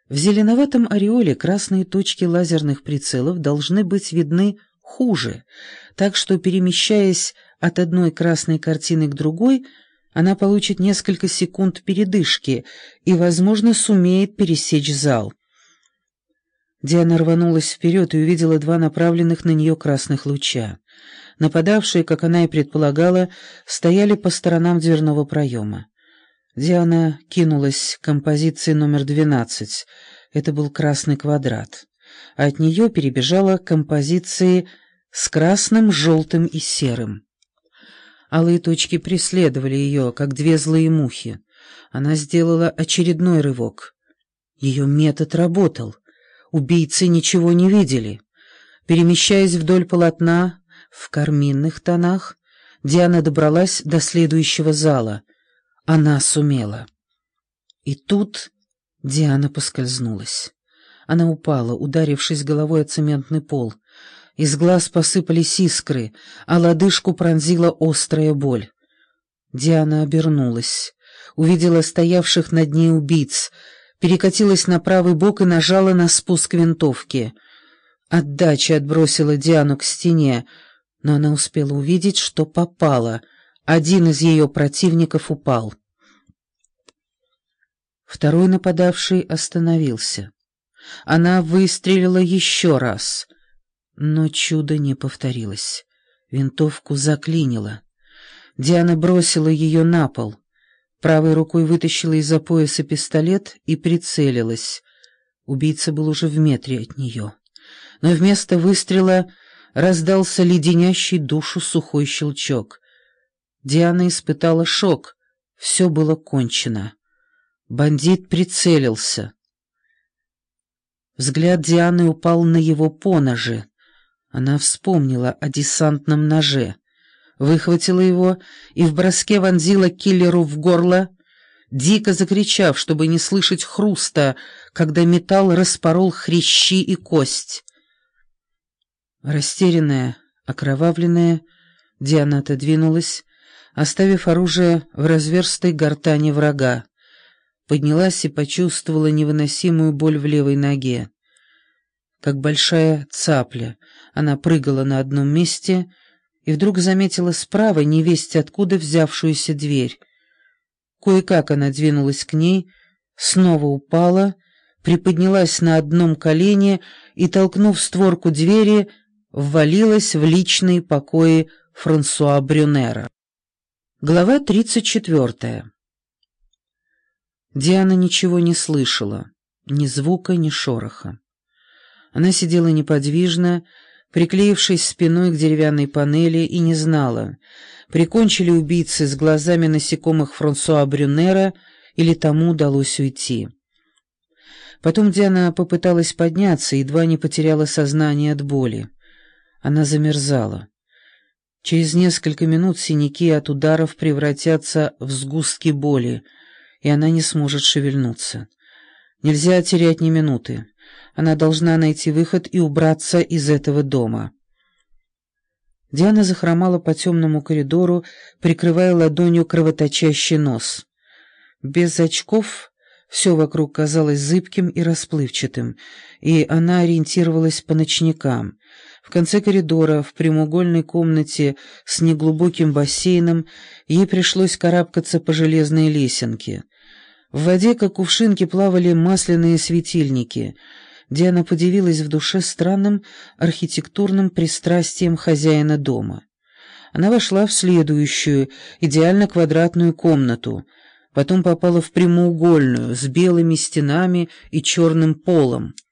В зеленоватом ореоле красные точки лазерных прицелов должны быть видны хуже, так что, перемещаясь от одной красной картины к другой, она получит несколько секунд передышки и, возможно, сумеет пересечь зал. Диана рванулась вперед и увидела два направленных на нее красных луча. Нападавшие, как она и предполагала, стояли по сторонам дверного проема. Диана кинулась к композиции номер 12. Это был красный квадрат. А от нее перебежала к композиции с красным, желтым и серым. Алые точки преследовали ее, как две злые мухи. Она сделала очередной рывок. Ее метод работал. Убийцы ничего не видели. Перемещаясь вдоль полотна в карминных тонах, Диана добралась до следующего зала. Она сумела. И тут Диана поскользнулась. Она упала, ударившись головой о цементный пол. Из глаз посыпались искры, а лодыжку пронзила острая боль. Диана обернулась, увидела стоявших над ней убийц, перекатилась на правый бок и нажала на спуск винтовки. Отдача отбросила Диану к стене, но она успела увидеть, что попала. Один из ее противников упал. Второй нападавший остановился. Она выстрелила еще раз, но чудо не повторилось. Винтовку заклинило. Диана бросила ее на пол. Правой рукой вытащила из-за пояса пистолет и прицелилась. Убийца был уже в метре от нее. Но вместо выстрела раздался леденящий душу сухой щелчок. Диана испытала шок. Все было кончено. Бандит прицелился. Взгляд Дианы упал на его поножи. Она вспомнила о десантном ноже, выхватила его и в броске вонзила киллеру в горло, дико закричав, чтобы не слышать хруста, когда металл распорол хрящи и кость. Растерянная, окровавленная, Диана отодвинулась, оставив оружие в разверстой гортани врага. Поднялась и почувствовала невыносимую боль в левой ноге. Как большая цапля, она прыгала на одном месте и вдруг заметила справа невесть откуда взявшуюся дверь. Кое-как она двинулась к ней, снова упала, приподнялась на одном колене и, толкнув створку двери, ввалилась в личные покои Франсуа Брюнера. Глава 34. Диана ничего не слышала, ни звука, ни шороха. Она сидела неподвижно, приклеившись спиной к деревянной панели, и не знала, прикончили убийцы с глазами насекомых Франсуа Брюнера или тому удалось уйти. Потом Диана попыталась подняться и едва не потеряла сознание от боли. Она замерзала. Через несколько минут синяки от ударов превратятся в сгустки боли, и она не сможет шевельнуться. Нельзя терять ни минуты. Она должна найти выход и убраться из этого дома. Диана захромала по темному коридору, прикрывая ладонью кровоточащий нос. Без очков все вокруг казалось зыбким и расплывчатым, и она ориентировалась по ночникам. В конце коридора, в прямоугольной комнате с неглубоким бассейном, ей пришлось карабкаться по железной лесенке. В воде, как кувшинки, плавали масляные светильники. Диана подивилась в душе странным архитектурным пристрастием хозяина дома. Она вошла в следующую, идеально квадратную комнату, потом попала в прямоугольную, с белыми стенами и черным полом.